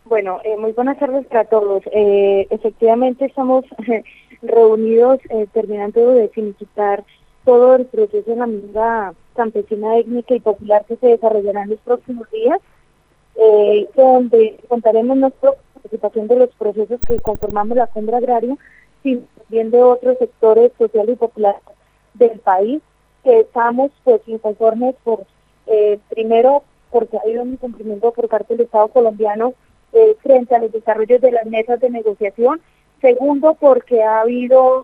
Bueno, muy buenas tardes para todos. Efectivamente estamos reunidos terminando de finiquitar todo el proceso de la minga campesina, étnica y popular que se desarrollará en los próximos días, donde contaremos no solo con la participación de los procesos que conformamos la cumbre agraria, sino también de otros sectores sociales y populares del país, que estamos pues inconformes por, primero, porque ha habido un incumplimiento por parte del Estado colombiano frente a los desarrollos de las mesas de negociación. Segundo, porque ha habido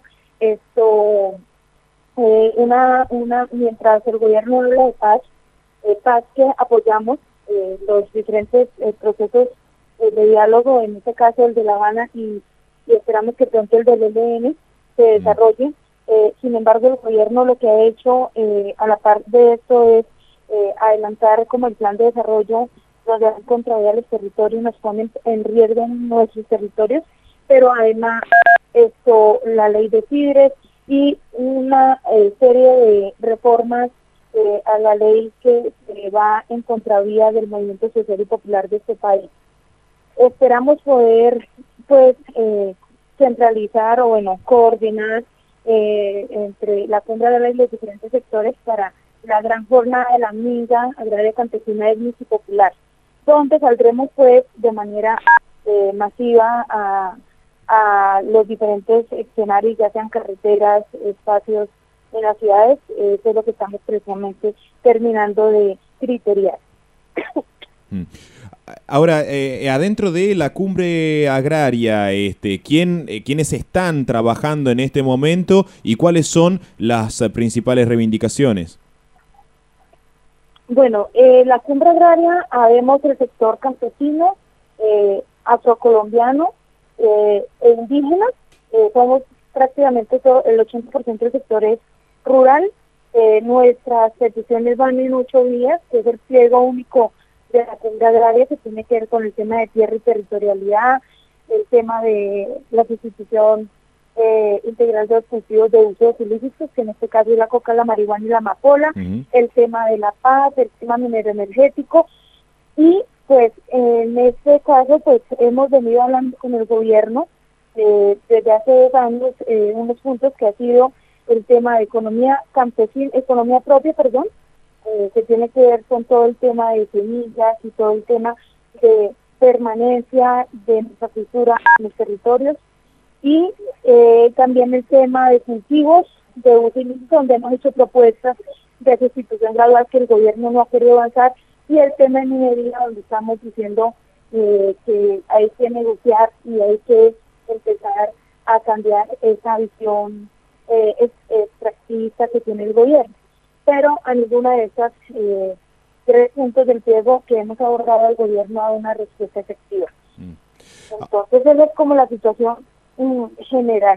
mientras el gobierno habla de paz que apoyamos los diferentes procesos de diálogo, en este caso el de La Habana y esperamos que pronto el del ELN se desarrolle. Sin embargo, el gobierno lo que ha hecho a la par de esto es adelantar como el plan de desarrollo donde han contraído a los territorios, nos ponen en riesgo en nuestros territorios, pero además la ley de FIDRES y una serie de reformas a la ley que va en contravía del movimiento social y popular de este país. Esperamos poder pues centralizar o coordinar entre la cumbre de los diferentes sectores para la gran jornada de la minga agraria campesina, étnica y popular, donde saldremos pues de manera masiva a los diferentes escenarios, ya sean carreteras, espacios en las ciudades. Eso es lo que estamos precisamente terminando de criteriar. Ahora, adentro de la cumbre agraria, ¿quiénes están trabajando en este momento y cuáles son las principales reivindicaciones? Bueno, la cumbre agraria, habemos el sector campesino, afrocolombiano e indígenas. Somos prácticamente todo, el 80% del sector es rural. Nuestras peticiones van en 8 días, que es el pliego único de la cumbre agraria, que tiene que ver con el tema de tierra y territorialidad, el tema de la sustitución integral de los cultivos de usos ilícitos, que en este caso es la coca, la marihuana y la amapola, el tema de la paz, el tema minero energético, y pues en este caso pues hemos venido hablando con el gobierno desde hace 2 años, unos puntos que ha sido el tema de economía campesina, economía propia, que tiene que ver con todo el tema de semillas y todo el tema de permanencia de nuestra cultura en los territorios, y también el tema de cultivos de uso ilícito, donde hemos hecho propuestas de sustitución gradual que el gobierno no ha querido avanzar, y el tema de minería, donde estamos diciendo que hay que negociar y hay que empezar a cambiar esa visión extractivista que tiene el gobierno. Pero a ninguna de estas 3 puntos del pliego que hemos abordado, el gobierno ha dado una respuesta efectiva. Entonces, esa es como la situación general.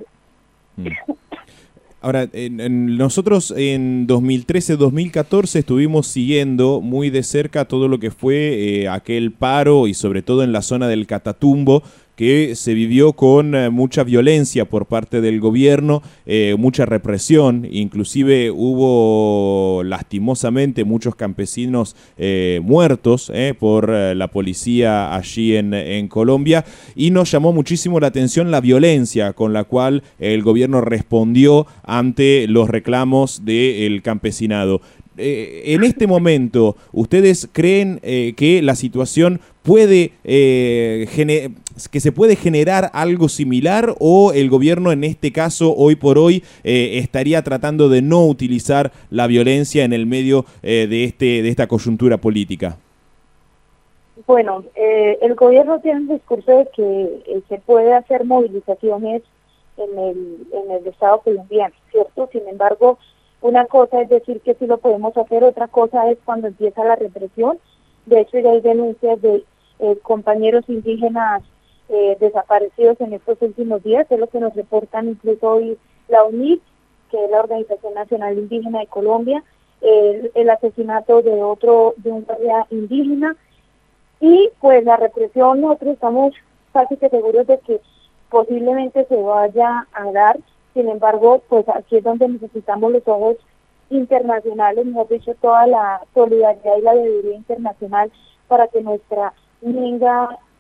Ahora, nosotros en 2013-2014 estuvimos siguiendo muy de cerca todo lo que fue aquel paro y sobre todo en la zona del Catatumbo, que se vivió con mucha violencia por parte del gobierno, mucha represión, inclusive hubo lastimosamente muchos campesinos muertos por la policía allí en Colombia, y nos llamó muchísimo la atención la violencia con la cual el gobierno respondió ante los reclamos del campesinado. En este momento, ¿ustedes creen que la situación puede que se puede generar algo similar, o el gobierno en este caso, hoy por hoy, estaría tratando de no utilizar la violencia en el medio de esta coyuntura política? Bueno, el gobierno tiene un discurso de que se puede hacer movilizaciones en el Estado colombiano, ¿cierto? Sin embargo, una cosa es decir que sí lo podemos hacer, otra cosa es cuando empieza la represión. De hecho, ya hay denuncias de compañeros indígenas desaparecidos en estos últimos días, es lo que nos reportan incluso hoy la UNIT, que es la Organización Nacional Indígena de Colombia, el asesinato de un guardia indígena, y pues la represión. Nosotros estamos casi que seguros de que posiblemente se vaya a dar. Sin embargo, pues aquí es donde necesitamos los ojos internacionales, mejor dicho, toda la solidaridad y la debilidad internacional para que nuestra minga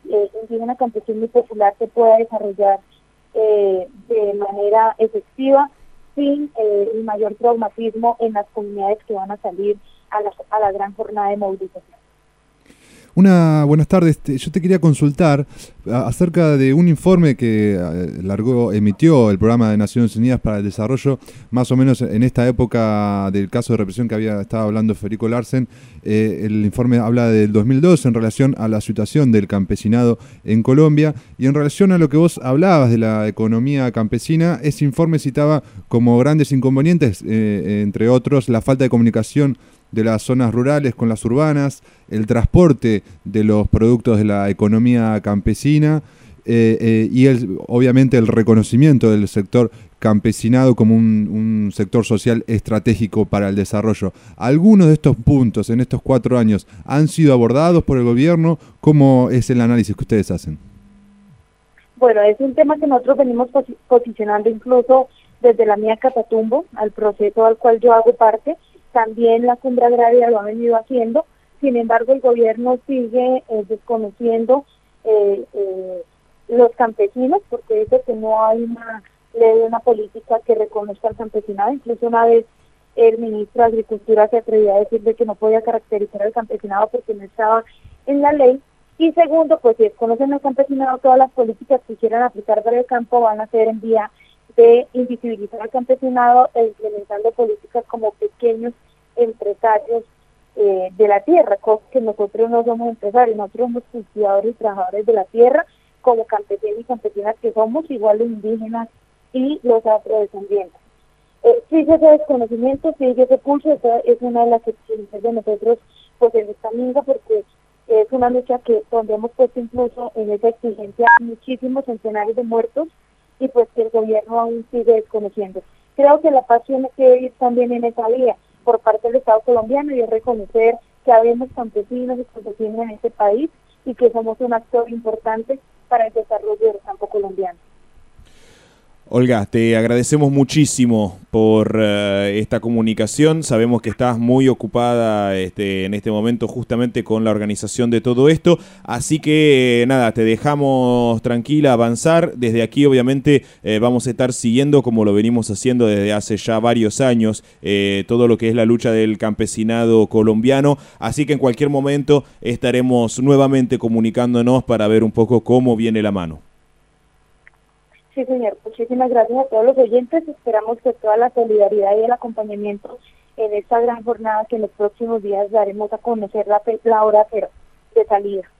indígena, campesino y popular se pueda desarrollar de manera efectiva, sin el mayor traumatismo en las comunidades que van a salir a la gran jornada de movilización. Buenas tardes. Yo te quería consultar acerca de un informe que emitió el Programa de Naciones Unidas para el Desarrollo, más o menos en esta época del caso de represión que estaba hablando Federico Larsen. El informe habla del 2002 en relación a la situación del campesinado en Colombia, y en relación a lo que vos hablabas de la economía campesina, ese informe citaba como grandes inconvenientes, entre otros, la falta de comunicación de las zonas rurales con las urbanas, el transporte de los productos de la economía campesina y obviamente el reconocimiento del sector campesinado como un sector social estratégico para el desarrollo. ¿Algunos de estos puntos en estos 4 años han sido abordados por el gobierno? ¿Cómo es el análisis que ustedes hacen? Bueno, es un tema que nosotros venimos posicionando incluso desde la mía Catatumbo, al proceso al cual yo hago parte. También la Cumbre Agraria lo ha venido haciendo. Sin embargo, el gobierno sigue desconociendo los campesinos, porque dice que no hay una ley, una política que reconozca al campesinado. Incluso una vez el ministro de Agricultura se atrevió a decirle que no podía caracterizar al campesinado porque no estaba en la ley. Y segundo, pues si desconocen al campesinado, todas las políticas que quieran aplicar para el campo van a ser en vía de invisibilizar al campesinado e implementando políticas como pequeños empresarios de la tierra, cosa que nosotros no somos empresarios, nosotros somos cultivadores y trabajadores de la tierra, como campesinos y campesinas que somos, igual los indígenas y los afrodescendientes. Sigue ese desconocimiento, sigue ese pulso. Esa es una de las exigencias de nosotros pues en esta minga, porque es una lucha donde hemos puesto incluso en esa exigencia muchísimos centenares de muertos, y pues que el gobierno aún sigue desconociendo. Creo que la paz tiene que ir también en esa vía por parte del Estado colombiano, y es reconocer que habemos campesinos y campesinas en este país y que somos un actor importante para el desarrollo del campo colombiano. Olga, te agradecemos muchísimo por esta comunicación. Sabemos que estás muy ocupada en este momento justamente con la organización de todo esto, así que nada, te dejamos tranquila avanzar. Desde aquí obviamente vamos a estar siguiendo, como lo venimos haciendo desde hace ya varios años, todo lo que es la lucha del campesinado colombiano, así que en cualquier momento estaremos nuevamente comunicándonos para ver un poco cómo viene la mano. Sí, señor. Muchísimas gracias a todos los oyentes. Esperamos que toda la solidaridad y el acompañamiento en esta gran jornada que en los próximos días daremos a conocer la hora cero de salida.